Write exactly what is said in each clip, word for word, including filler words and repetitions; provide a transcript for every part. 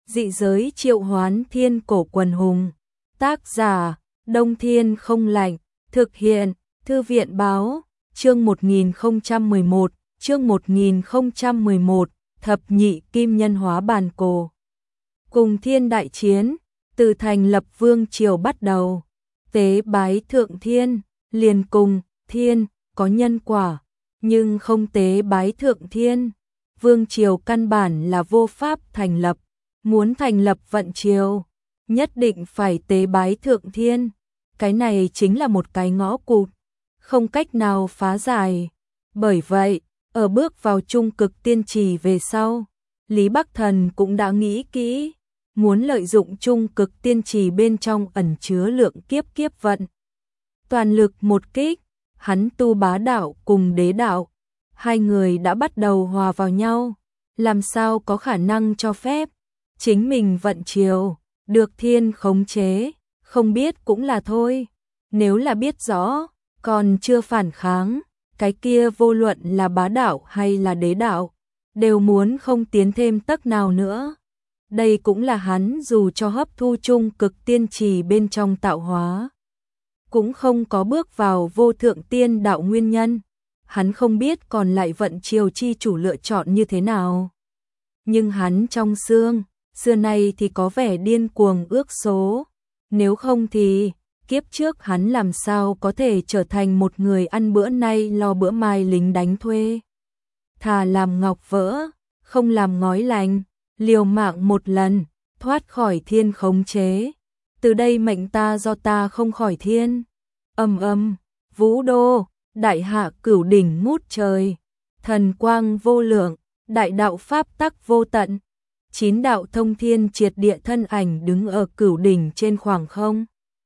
Dị giới triệu hoán thiên cổ quần hùng. Tác giả, Đông Thiên không lạnh. Thực hiện, Thư viện báo, chương một nghìn không trăm mười một, chương một nghìn không trăm mười một, thập nhị kim nhân hóa bàn cổ. Cùng thiên đại chiến, từ thành lập vương triều bắt đầu, tế bái thượng thiên, liền cùng thiên, có nhân quả, nhưng không tế bái thượng thiên. Vương triều căn bản là vô pháp thành lập, muốn thành lập vận triều, nhất định phải tế bái thượng thiên. Cái này chính là một cái ngõ cụt, không cách nào phá giải. Bởi vậy, ở bước vào trung cực tiên trì về sau, Lý Bắc Thần cũng đã nghĩ kỹ, muốn lợi dụng trung cực tiên trì bên trong ẩn chứa lượng kiếp kiếp vận. Toàn lực một kích, hắn tu bá đạo cùng đế đạo, hai người đã bắt đầu hòa vào nhau, làm sao có khả năng cho phép chính mình vận triều được thiên khống chế, không biết cũng là thôi. Nếu là biết rõ, còn chưa phản kháng, cái kia vô luận là bá đạo hay là đế đạo, đều muốn không tiến thêm tấc nào nữa. Đây cũng là hắn dù cho hấp thu trung cực tiên trì bên trong tạo hóa, cũng không có bước vào vô thượng tiên đạo nguyên nhân. Hắn không biết còn lại vận triều chi chủ lựa chọn như thế nào. Nhưng hắn trong xương, xưa nay thì có vẻ điên cuồng ước số. Nếu không thì, kiếp trước hắn làm sao có thể trở thành một người ăn bữa nay lo bữa mai lính đánh thuê. Thà làm ngọc vỡ, không làm ngói lành, liều mạng một lần, thoát khỏi thiên khống chế. Từ đây mệnh ta do ta không khỏi thiên. Âm âm, vũ đô, đại hạ cửu đỉnh ngút trời, thần quang vô lượng, đại đạo pháp tắc vô tận. Chín đạo thông thiên triệt địa thân ảnh đứng ở cửu đỉnh trên khoảng không.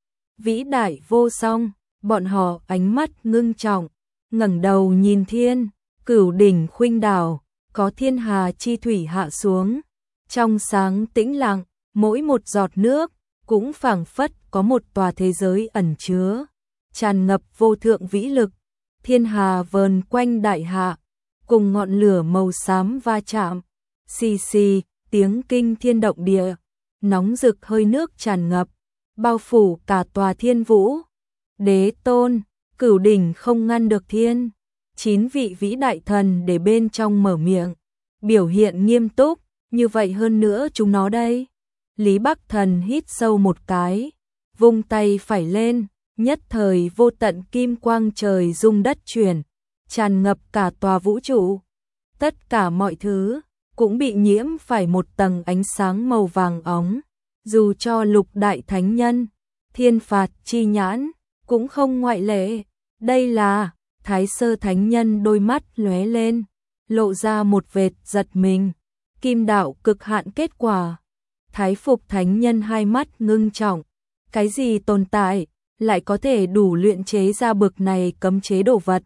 Vĩ đại vô song, bọn họ ánh mắt ngưng trọng, ngẩng đầu nhìn thiên, cửu đỉnh khuynh đảo, có thiên hà chi thủy hạ xuống. Trong sáng tĩnh lặng, mỗi một giọt nước, cũng phảng phất có một tòa thế giới ẩn chứa, tràn ngập vô thượng vĩ lực. Thiên hà vờn quanh đại hạ, cùng ngọn lửa màu xám va chạm, xì xì, tiếng kinh thiên động địa, nóng rực hơi nước tràn ngập, bao phủ cả tòa thiên vũ. Đế tôn, cửu đỉnh không ngăn được thiên. Chín vị vĩ đại thần để bên trong mở miệng, biểu hiện nghiêm túc, như vậy hơn nữa chúng nó đây. Lý Bắc Thần hít sâu một cái, vung tay phải lên, nhất thời vô tận kim quang trời rung đất chuyển, tràn ngập cả tòa vũ trụ. Tất cả mọi thứ cũng bị nhiễm phải một tầng ánh sáng màu vàng óng. Dù cho lục đại thánh nhân, thiên phạt chi nhãn, cũng không ngoại lệ. Đây là Thái Sơ thánh nhân, đôi mắt lóe lên, lộ ra một vệt giật mình. Kim đạo cực hạn kết quả. Thái Phục thánh nhân hai mắt ngưng trọng. Cái gì tồn tại lại có thể đủ luyện chế ra bực này cấm chế đồ vật?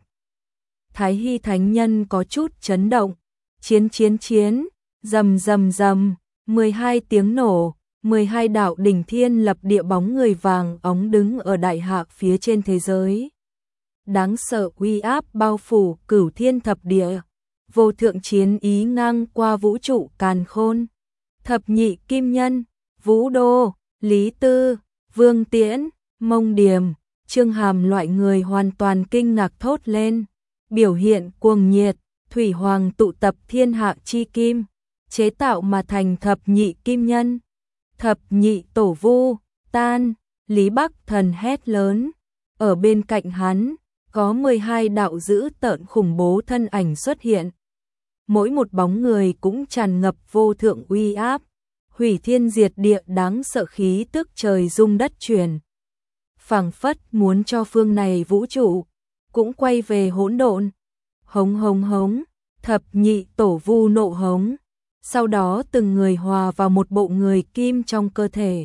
Thái Hy thánh nhân có chút chấn động. Chiến chiến chiến, rầm rầm rầm, mười hai tiếng nổ, mười hai đạo đỉnh thiên lập địa bóng người vàng óng đứng ở đại hạ phía trên thế giới. Đáng sợ uy áp bao phủ cửu thiên thập địa, vô thượng chiến ý ngang qua vũ trụ càn khôn. Thập nhị kim nhân, Vũ Đô, Lý Tư, Vương Tiễn, Mông Điềm, Trương Hàm loại người hoàn toàn kinh ngạc thốt lên, biểu hiện cuồng nhiệt. Thủy Hoàng tụ tập thiên hạ chi kim, chế tạo mà thành thập nhị kim nhân. Thập nhị tổ vu, tan. Lý Bắc Thần hét lớn. Ở bên cạnh hắn, có mười hai đạo dữ tợn khủng bố thân ảnh xuất hiện. Mỗi một bóng người cũng tràn ngập vô thượng uy áp, hủy thiên diệt địa đáng sợ khí tức trời rung đất chuyển. Phảng phất muốn cho phương này vũ trụ cũng quay về hỗn độn. Hống hống hống, thập nhị tổ vu nộ hống, sau đó từng người hòa vào một bộ người kim trong cơ thể.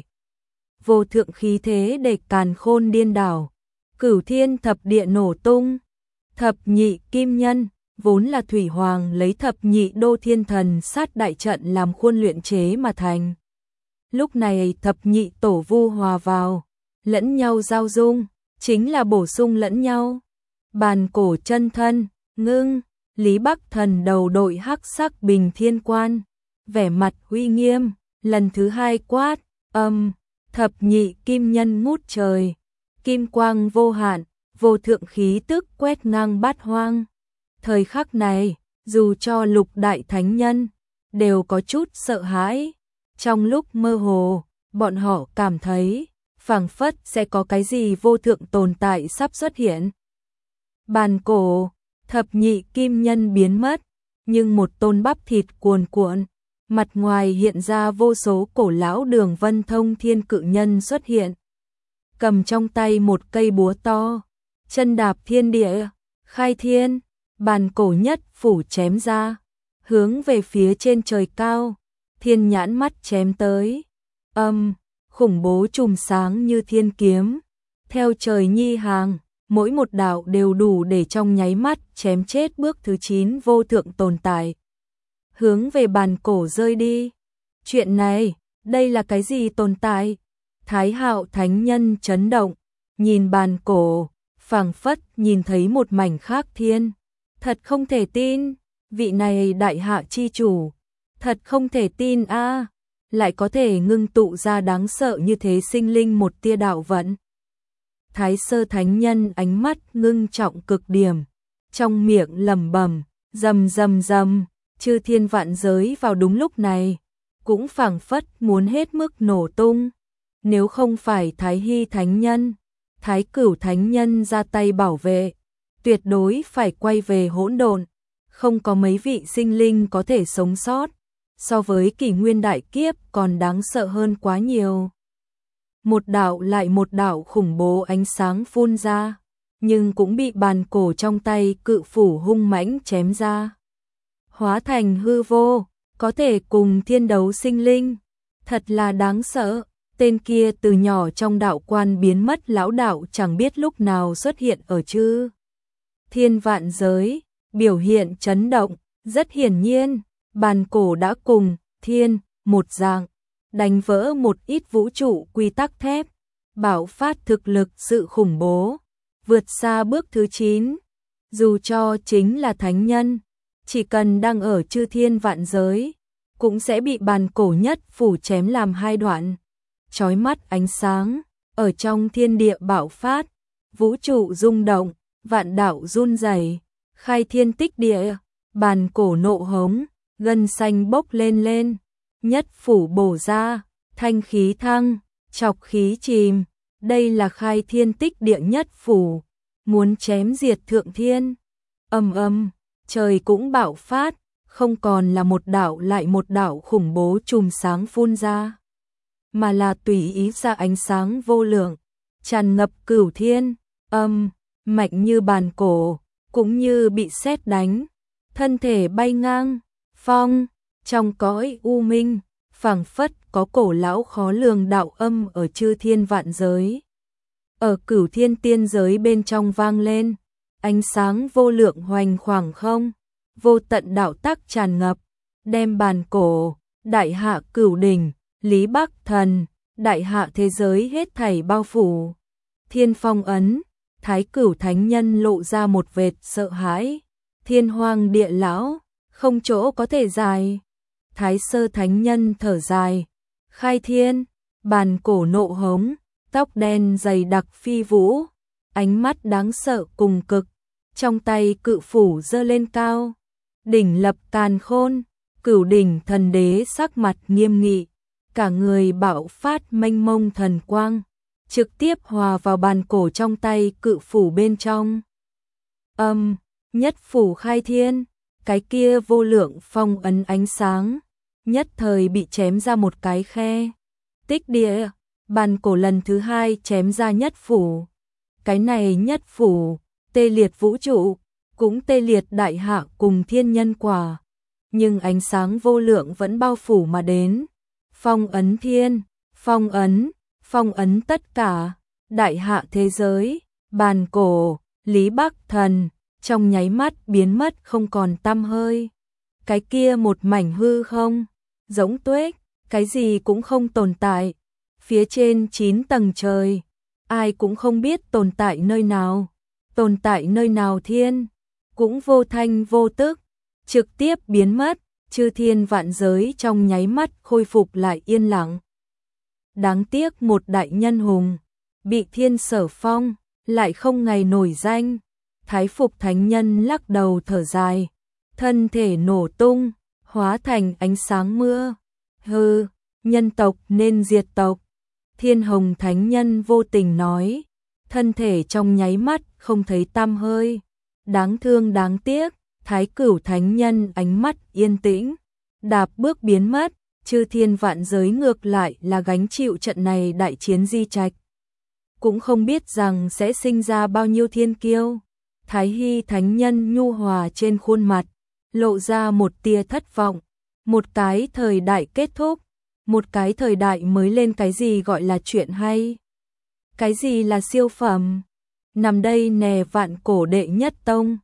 Vô thượng khí thế để càn khôn điên đảo, cửu thiên thập địa nổ tung. Thập nhị kim nhân, vốn là Thủy Hoàng lấy thập nhị đô thiên thần sát đại trận làm khuôn luyện chế mà thành. Lúc này thập nhị tổ vu hòa vào, lẫn nhau giao dung, chính là bổ sung lẫn nhau. Bàn cổ chân thân, ngưng, Lý Bắc Thần đầu đội hắc sắc bình thiên quan, vẻ mặt uy nghiêm, lần thứ hai quát, âm, thập nhị kim nhân ngút trời, kim quang vô hạn, vô thượng khí tức quét ngang bát hoang. Thời khắc này, dù cho lục đại thánh nhân, đều có chút sợ hãi. Trong lúc mơ hồ, bọn họ cảm thấy, phảng phất sẽ có cái gì vô thượng tồn tại sắp xuất hiện. Bàn cổ, thập nhị kim nhân biến mất, nhưng một tôn bắp thịt cuồn cuộn, mặt ngoài hiện ra vô số cổ lão đường vân thông thiên cự nhân xuất hiện. Cầm trong tay một cây búa to, chân đạp thiên địa, khai thiên, bàn cổ nhất phủ chém ra, hướng về phía trên trời cao, thiên nhãn mắt chém tới. Âm, khủng bố chùm sáng như thiên kiếm, theo trời nhi hàng, mỗi một đạo đều đủ để trong nháy mắt chém chết bước thứ chín vô thượng tồn tại. Hướng về bàn cổ rơi đi. Chuyện này, đây là cái gì tồn tại? Thái Hạo thánh nhân chấn động, nhìn bàn cổ, phảng phất nhìn thấy một mảnh khác thiên. Thật không thể tin, vị này đại hạ chi chủ, thật không thể tin a, lại có thể ngưng tụ ra đáng sợ như thế sinh linh một tia đạo vận. Thái Sơ thánh nhân ánh mắt ngưng trọng cực điểm, trong miệng lẩm bẩm, rầm rầm rầm, chư thiên vạn giới vào đúng lúc này, cũng phảng phất muốn hết mức nổ tung. Nếu không phải Thái Hy thánh nhân, Thái Cửu thánh nhân ra tay bảo vệ, tuyệt đối phải quay về hỗn độn, không có mấy vị sinh linh có thể sống sót, so với kỷ nguyên đại kiếp còn đáng sợ hơn quá nhiều. Một đạo lại một đạo khủng bố ánh sáng phun ra, nhưng cũng bị bàn cổ trong tay cự phủ hung mãnh chém ra. Hóa thành hư vô, có thể cùng thiên đấu sinh linh, thật là đáng sợ. Tên kia từ nhỏ trong đạo quan biến mất lão đạo chẳng biết lúc nào xuất hiện ở chư thiên vạn giới, biểu hiện chấn động, rất hiển nhiên, bàn cổ đã cùng thiên một dạng, đánh vỡ một ít vũ trụ quy tắc thép, bạo phát thực lực sự khủng bố, vượt xa bước thứ chín. Dù cho chính là thánh nhân, chỉ cần đang ở chư thiên vạn giới, cũng sẽ bị bàn cổ nhất phủ chém làm hai đoạn. Chói mắt ánh sáng, ở trong thiên địa bạo phát, vũ trụ rung động, vạn đạo run rẩy, khai thiên tích địa, bàn cổ nộ hống, gân xanh bốc lên lên, nhất phủ bổ ra, thanh khí thăng, chọc khí chìm, đây là khai thiên tích địa nhất phủ, muốn chém diệt thượng thiên. Ầm ầm, trời cũng bạo phát, không còn là một đạo lại một đạo khủng bố chùm sáng phun ra, mà là tùy ý ra ánh sáng vô lượng, tràn ngập cửu thiên. Âm, mạnh như bàn cổ, cũng như bị sét đánh, thân thể bay ngang, phong, trong cõi u minh, phảng phất có cổ lão khó lường đạo âm ở chư thiên vạn giới. Ở cửu thiên tiên giới bên trong vang lên, ánh sáng vô lượng hoành khoảng không, vô tận đạo tắc tràn ngập, đem bàn cổ, đại hạ cửu đỉnh, Lý Bắc Thần, đại hạ thế giới hết thảy bao phủ. Thiên phong ấn, Thái Cửu thánh nhân lộ ra một vệt sợ hãi, thiên hoang địa lão, không chỗ có thể dài. Thái Sơ thánh nhân thở dài, khai thiên, bàn cổ nộ hống, tóc đen dày đặc phi vũ, ánh mắt đáng sợ cùng cực, trong tay cự phủ giơ lên cao, đỉnh lập càn khôn, cửu đỉnh thần đế sắc mặt nghiêm nghị, cả người bạo phát mênh mông thần quang, trực tiếp hòa vào bàn cổ trong tay cự phủ bên trong. Âm, nhất phủ khai thiên, cái kia vô lượng phong ấn ánh sáng, nhất thời bị chém ra một cái khe. Tích địa, bàn cổ lần thứ hai chém ra nhất phủ. Cái này nhất phủ, tê liệt vũ trụ, cũng tê liệt đại hạ cùng thiên nhân quả. Nhưng ánh sáng vô lượng vẫn bao phủ mà đến. Phong ấn thiên, phong ấn, phong ấn tất cả, đại hạ thế giới, bàn cổ, Lý Bắc Thần, trong nháy mắt biến mất không còn tăm hơi. Cái kia một mảnh hư không, giống tuếch, cái gì cũng không tồn tại. Phía trên chín tầng trời, ai cũng không biết tồn tại nơi nào, tồn tại nơi nào thiên, cũng vô thanh vô tức, trực tiếp biến mất, chư thiên vạn giới trong nháy mắt khôi phục lại yên lặng. Đáng tiếc một đại nhân hùng, bị thiên sở phong, lại không ngày nổi danh. Thái Phục Thánh Nhân lắc đầu thở dài, thân thể nổ tung, hóa thành ánh sáng mưa. Hừ, nhân tộc nên diệt tộc. Thiên Hồng Thánh Nhân vô tình nói, thân thể trong nháy mắt không thấy tăm hơi. Đáng thương đáng tiếc, Thái Cửu Thánh Nhân ánh mắt yên tĩnh, đạp bước biến mất, chư thiên vạn giới ngược lại là gánh chịu trận này đại chiến di trạch. Cũng không biết rằng sẽ sinh ra bao nhiêu thiên kiêu. Thái Hy Thánh Nhân nhu hòa trên khuôn mặt, lộ ra một tia thất vọng. Một cái thời đại kết thúc, một cái thời đại mới lên, cái gì gọi là chuyện hay? Cái gì là siêu phẩm? Nằm đây nè vạn cổ đệ nhất tông,